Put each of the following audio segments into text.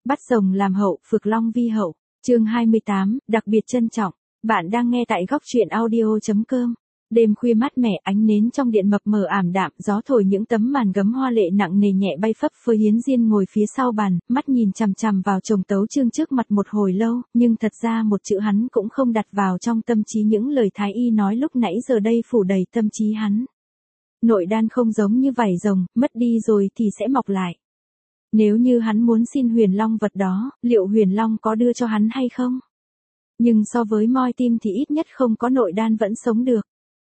Bắt rồng làm hậu, phược long vi hậu. Chương 28, đặc biệt trân trọng. Bạn đang nghe tại góc truyện audio.com. Đêm khuya mát mẻ, ánh nến trong điện mập mờ ảm đạm, gió thổi những tấm màn gấm hoa lệ nặng nề nhẹ bay phấp phới. Hiến Diên ngồi phía sau bàn, mắt nhìn chằm chằm vào chồng tấu chương trước mặt một hồi lâu, nhưng thật ra một chữ hắn cũng không đặt vào trong tâm trí. Những lời thái y nói lúc nãy giờ đây phủ đầy tâm trí hắn. Nội đan không giống như vảy rồng, mất đi rồi thì sẽ mọc lại. Nếu như hắn muốn xin Huyền Long vật đó, liệu Huyền Long có đưa cho hắn hay không? Nhưng so với moi tim thì ít nhất không có nội đan vẫn sống được.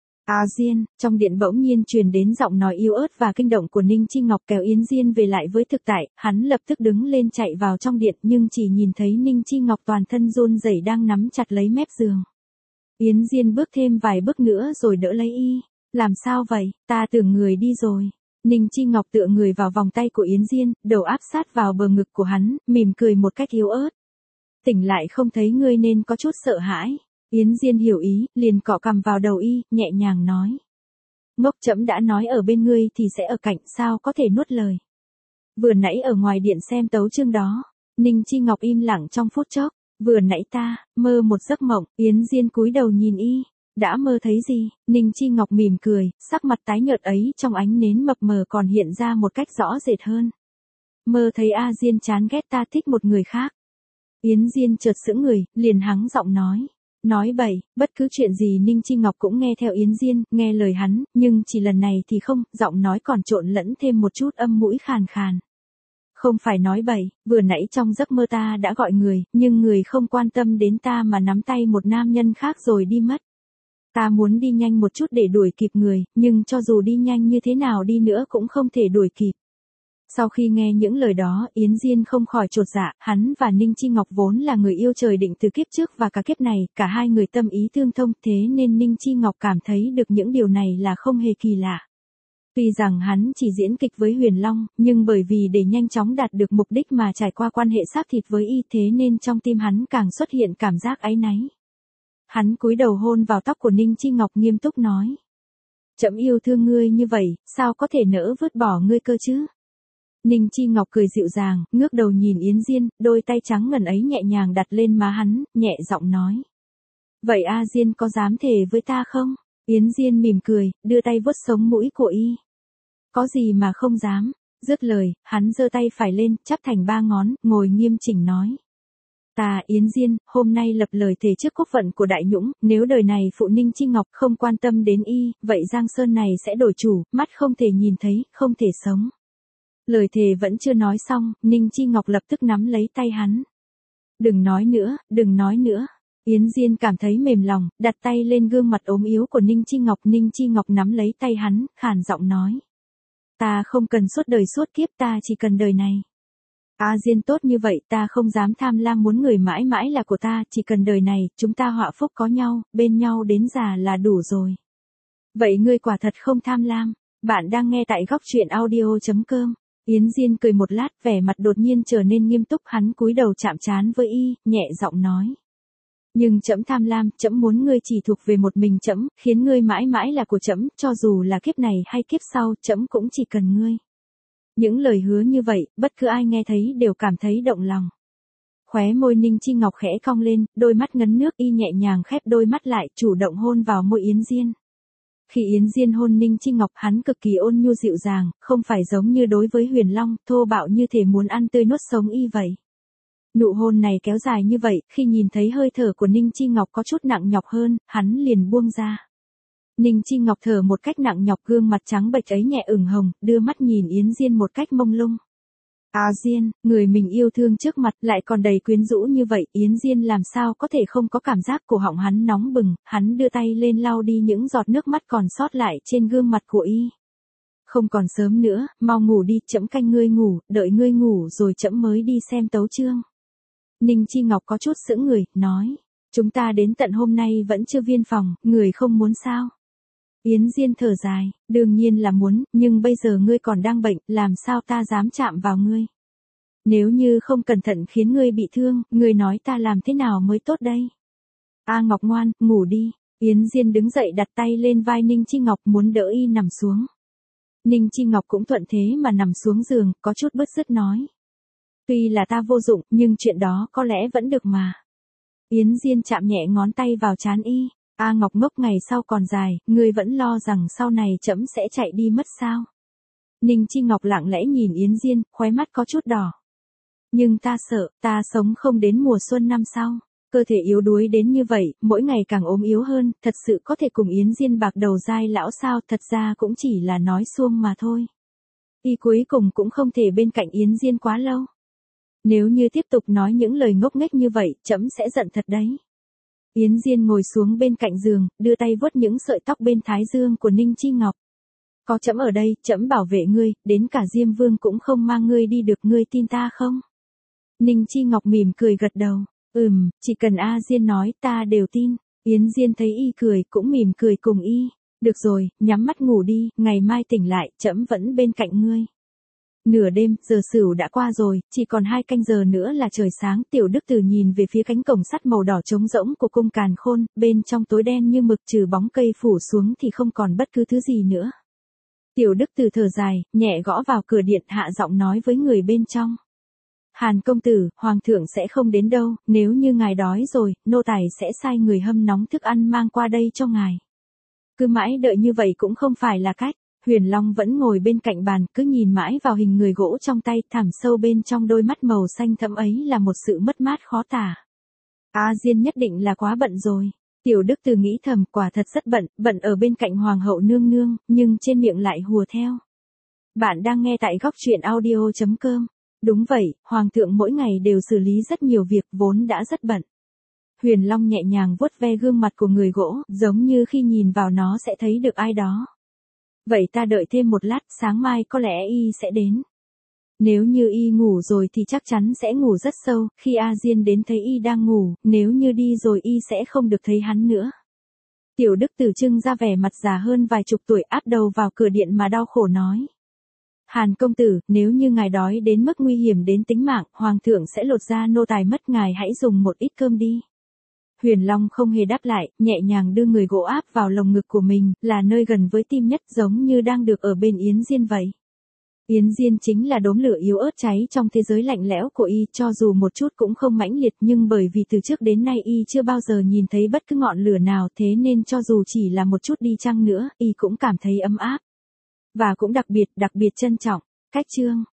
Diên, trong điện bỗng nhiên truyền đến giọng nói yếu ớt và kinh động của Ninh Chi Ngọc, kéo Yến Diên về lại với thực tại. Hắn lập tức đứng lên chạy vào trong điện, nhưng chỉ nhìn thấy Ninh Chi Ngọc toàn thân run rẩy đang nắm chặt lấy mép giường. Yến Diên bước thêm vài bước nữa rồi đỡ lấy y. Làm sao vậy, ta tưởng người đi rồi. Ninh Chi Ngọc tựa người vào vòng tay của Yến Diên, đầu áp sát vào bờ ngực của hắn, mỉm cười một cách yếu ớt. Tỉnh lại không thấy ngươi nên có chút sợ hãi. Yến Diên hiểu ý, liền cọ cằm vào đầu y, nhẹ nhàng nói. Ngốc, trẫm đã nói ở bên ngươi thì sẽ ở cạnh, sao có thể nuốt lời. Vừa nãy ở ngoài điện xem tấu chương đó. Ninh Chi Ngọc im lặng trong phút chốc. Vừa nãy ta mơ một giấc mộng. Yến Diên cúi đầu nhìn y. Đã mơ thấy gì? Ninh Chi Ngọc mỉm cười, sắc mặt tái nhợt ấy trong ánh nến mập mờ còn hiện ra một cách rõ rệt hơn. Mơ thấy A Diên chán ghét ta thích một người khác. Yến Diên chợt sững người, liền hắng giọng nói. Nói bậy, bất cứ chuyện gì Ninh Chi Ngọc cũng nghe theo Yến Diên, nghe lời hắn, nhưng chỉ lần này thì không, giọng nói còn trộn lẫn thêm một chút âm mũi khàn khàn. Không phải nói bậy, vừa nãy trong giấc mơ ta đã gọi người, nhưng người không quan tâm đến ta mà nắm tay một nam nhân khác rồi đi mất. Ta muốn đi nhanh một chút để đuổi kịp người, nhưng cho dù đi nhanh như thế nào đi nữa cũng không thể đuổi kịp. Sau khi nghe những lời đó, Yến Diên không khỏi chột dạ, hắn và Ninh Chi Ngọc vốn là người yêu trời định từ kiếp trước và cả kiếp này, cả hai người tâm ý tương thông, thế nên Ninh Chi Ngọc cảm thấy được những điều này là không hề kỳ lạ. Tuy rằng hắn chỉ diễn kịch với Huyền Long, nhưng bởi vì để nhanh chóng đạt được mục đích mà trải qua quan hệ xác thịt với y, thế nên trong tim hắn càng xuất hiện cảm giác áy náy. Hắn cúi đầu hôn vào tóc của Ninh Chi Ngọc, nghiêm túc nói. Trẫm yêu thương ngươi như vậy, sao có thể nỡ vứt bỏ ngươi cơ chứ? Ninh Chi Ngọc cười dịu dàng, ngước đầu nhìn Yến Diên, đôi tay trắng ngần ấy nhẹ nhàng đặt lên má hắn, nhẹ giọng nói. Vậy A Diên có dám thề với ta không? Yến Diên mỉm cười, đưa tay vuốt sống mũi của y. Có gì mà không dám? Dứt lời, hắn giơ tay phải lên, chắp thành ba ngón, ngồi nghiêm chỉnh nói. Ta Yến Diên, hôm nay lập lời thề trước quốc phận của Đại Nhũng, nếu đời này phụ Ninh Chi Ngọc không quan tâm đến y, vậy Giang Sơn này sẽ đổi chủ, mắt không thể nhìn thấy, không thể sống. Lời thề vẫn chưa nói xong, Ninh Chi Ngọc lập tức nắm lấy tay hắn. Đừng nói nữa, đừng nói nữa. Yến Diên cảm thấy mềm lòng, đặt tay lên gương mặt ốm yếu của Ninh Chi Ngọc. Ninh Chi Ngọc nắm lấy tay hắn, khàn giọng nói. Ta không cần suốt đời suốt kiếp, ta chỉ cần đời này. A Diên tốt như vậy, ta không dám tham lam muốn người mãi mãi là của ta, chỉ cần đời này, chúng ta họa phúc có nhau, bên nhau đến già là đủ rồi. Vậy ngươi quả thật không tham lam. Bạn đang nghe tại góc truyện audio.com. Yến Diên cười một lát, vẻ mặt đột nhiên trở nên nghiêm túc, hắn cúi đầu chạm trán với y, nhẹ giọng nói. Nhưng trẫm tham lam, trẫm muốn ngươi chỉ thuộc về một mình trẫm, khiến ngươi mãi mãi là của trẫm, cho dù là kiếp này hay kiếp sau, trẫm cũng chỉ cần ngươi. Những lời hứa như vậy, bất cứ ai nghe thấy đều cảm thấy động lòng. Khóe môi Ninh Chi Ngọc khẽ cong lên, đôi mắt ngấn nước, y nhẹ nhàng khép đôi mắt lại, chủ động hôn vào môi Yến Diên. Khi Yến Diên hôn Ninh Chi Ngọc, hắn cực kỳ ôn nhu dịu dàng, không phải giống như đối với Huyền Long, thô bạo như thể muốn ăn tươi nuốt sống y vậy. Nụ hôn này kéo dài như vậy, khi nhìn thấy hơi thở của Ninh Chi Ngọc có chút nặng nhọc hơn, hắn liền buông ra. Ninh Chi Ngọc thở một cách nặng nhọc, gương mặt trắng bệch ấy nhẹ ửng hồng, đưa mắt nhìn Yến Diên một cách mông lung. A Diên, người mình yêu thương trước mặt lại còn đầy quyến rũ như vậy, Yến Diên làm sao có thể không có cảm giác. Cổ họng hắn nóng bừng, hắn đưa tay lên lau đi những giọt nước mắt còn sót lại trên gương mặt của y. Không còn sớm nữa, mau ngủ đi, trẫm canh ngươi ngủ, đợi ngươi ngủ rồi trẫm mới đi xem tấu chương. Ninh Chi Ngọc có chút sững người, nói, chúng ta đến tận hôm nay vẫn chưa viên phòng, người không muốn sao? Yến Diên thở dài, đương nhiên là muốn, nhưng bây giờ ngươi còn đang bệnh, làm sao ta dám chạm vào ngươi? Nếu như không cẩn thận khiến ngươi bị thương, ngươi nói ta làm thế nào mới tốt đây? A Ngọc ngoan, ngủ đi. Yến Diên đứng dậy đặt tay lên vai Ninh Chi Ngọc, muốn đỡ y nằm xuống. Ninh Chi Ngọc cũng thuận thế mà nằm xuống giường, có chút bứt rứt nói. Tuy là ta vô dụng, nhưng chuyện đó có lẽ vẫn được mà. Yến Diên chạm nhẹ ngón tay vào trán y. A Ngọc ngốc, ngày sau còn dài, ngươi vẫn lo rằng sau này trẫm sẽ chạy đi mất sao? Ninh Chi Ngọc lặng lẽ nhìn Yến Diên, khóe mắt có chút đỏ. Nhưng ta sợ, ta sống không đến mùa xuân năm sau. Cơ thể yếu đuối đến như vậy, mỗi ngày càng ốm yếu hơn, thật sự có thể cùng Yến Diên bạc đầu dai lão sao? Thật ra cũng chỉ là nói suông mà thôi. Y cuối cùng cũng không thể bên cạnh Yến Diên quá lâu. Nếu như tiếp tục nói những lời ngốc nghếch như vậy, trẫm sẽ giận thật đấy. Yến Diên ngồi xuống bên cạnh giường, đưa tay vuốt những sợi tóc bên thái dương của Ninh Chi Ngọc. Có trẫm ở đây, trẫm bảo vệ ngươi, đến cả Diêm Vương cũng không mang ngươi đi được, ngươi tin ta không? Ninh Chi Ngọc mỉm cười gật đầu. Chỉ cần A Diên nói ta đều tin. Yến Diên thấy y cười cũng mỉm cười cùng y. Được rồi, nhắm mắt ngủ đi, ngày mai tỉnh lại, trẫm vẫn bên cạnh ngươi. Nửa đêm, giờ Sửu đã qua rồi, chỉ còn 2 canh giờ nữa là trời sáng. Tiểu Đức Tử nhìn về phía cánh cổng sắt màu đỏ trống rỗng của cung Càn Khôn, bên trong tối đen như mực, trừ bóng cây phủ xuống thì không còn bất cứ thứ gì nữa. Tiểu Đức Tử thở dài, nhẹ gõ vào cửa điện, hạ giọng nói với người bên trong. Hàn công tử, hoàng thượng sẽ không đến đâu, nếu như ngài đói rồi, nô tài sẽ sai người hâm nóng thức ăn mang qua đây cho ngài. Cứ mãi đợi như vậy cũng không phải là cách. Huyền Long vẫn ngồi bên cạnh bàn, cứ nhìn mãi vào hình người gỗ trong tay, thẳm sâu bên trong đôi mắt màu xanh thẫm ấy là một sự mất mát khó tả. A Diên nhất định là quá bận rồi. Tiểu Đức Từ nghĩ thầm, quả thật rất bận, bận ở bên cạnh hoàng hậu nương nương, nhưng trên miệng lại hùa theo. Bạn đang nghe tại góc truyện audio.com. Đúng vậy, hoàng thượng mỗi ngày đều xử lý rất nhiều việc, vốn đã rất bận. Huyền Long nhẹ nhàng vuốt ve gương mặt của người gỗ, giống như khi nhìn vào nó sẽ thấy được ai đó. Vậy ta đợi thêm một lát, sáng mai có lẽ y sẽ đến. Nếu như y ngủ rồi thì chắc chắn sẽ ngủ rất sâu, khi A Diên đến thấy y đang ngủ, nếu như đi rồi y sẽ không được thấy hắn nữa. Tiểu Đức Tử trưng ra vẻ mặt già hơn vài chục tuổi, áp đầu vào cửa điện mà đau khổ nói. Hàn công tử, nếu như ngài đói đến mức nguy hiểm đến tính mạng, hoàng thượng sẽ lột da nô tài mất, ngài hãy dùng một ít cơm đi. Huyền Long không hề đáp lại, nhẹ nhàng đưa người gỗ áp vào lồng ngực của mình, là nơi gần với tim nhất, giống như đang được ở bên Yến Diên vậy. Yến Diên chính là đốm lửa yếu ớt cháy trong thế giới lạnh lẽo của y, cho dù một chút cũng không mãnh liệt, nhưng bởi vì từ trước đến nay y chưa bao giờ nhìn thấy bất cứ ngọn lửa nào, thế nên cho dù chỉ là một chút đi chăng nữa, y cũng cảm thấy ấm áp. Và cũng đặc biệt trân trọng. Cách chương